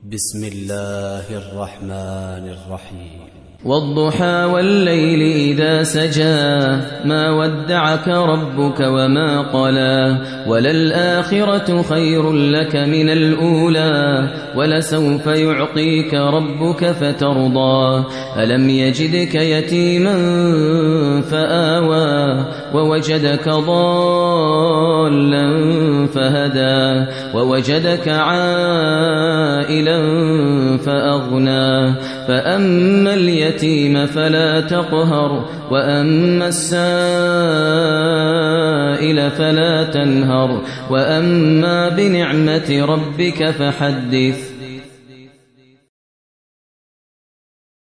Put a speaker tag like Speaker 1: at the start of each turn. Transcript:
Speaker 1: بسم الله الرحمن الرحيم
Speaker 2: والضحى والليل إذا سجى ما ودعك ربك وما قلى وللآخرة خير لك من الأولى ولسوف يعطيك ربك فترضى ألم يجدك يتيما فآوى ووجدك ضالا فهدى ووجدك عائلا فأغنى فأما اليتيم فلا تقهر وأما السائل فلا تنهر وأما بنعمة ربك فحدث